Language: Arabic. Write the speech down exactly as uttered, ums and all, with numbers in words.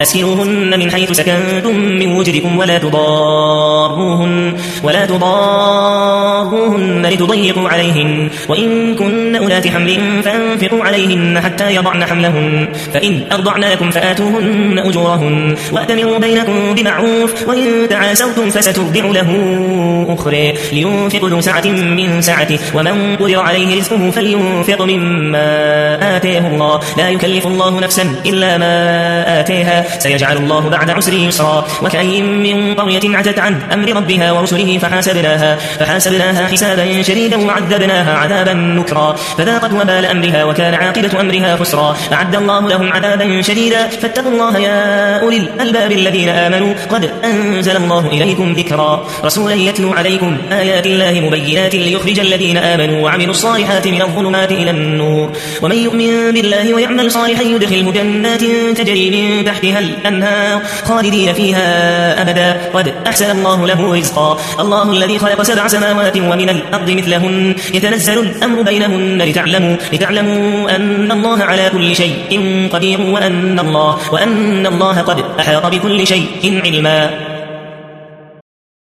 أسكنوهن من حيث سكنتم من وجدكم ولا تضاروهن ولا تضاروهن لتضيقوا عليهن وإن كن أولات حمل فانفقوا عليهن حتى يضعن حملهن فإن أرضعن لكم فآتوهن أجورهن وأتمروا بينكم بمعروف وإن تعاسرتم فسترضع له أخرى لينفق ذو سعة من سعته ومن قدر عليه رزقه فلينفق مما آتيه الله لا يكلف الله نفسا إلا ما آتيها سيجعل الله بعد عسر يسرا وكأي من قرية عتت عن أمر ربها ورسله فحاسبناها, فحاسبناها حسابا شديدا وعذبناها عذابا نكرا فذاقت وبال أمرها وكان عاقبة أمرها خسرا أعد الله لهم عذابا شديدا فاتقوا الله يا أولي الألباب الذين آمنوا قد أنزل الله إليكم ذكرا رسولا يتلو عليكم آيات الله مبينات ليخرج الذين آمنوا وعملوا الصالحات من الظلمات إلى النور ومن يؤمن بالله ويعمل صالحا يدخله جنات تجري من تحتها الأنهار خالدين فيها أبدا قد أحسن الله له رزقا الله الذي خلق سبع سماوات ومن الأرض مثلهن يتنزل الأمر بينهن لتعلموا, لتعلموا أن الله على كل شيء قدير وأن الله, وأن الله قد أحاط بكل شيء علما.